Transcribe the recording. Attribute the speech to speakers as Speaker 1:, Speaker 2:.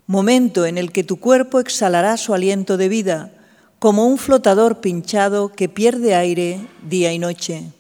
Speaker 1: momento en el que tu cuerpo exhalará su aliento de vida, como un flotador pinchado que pierde aire día y noche.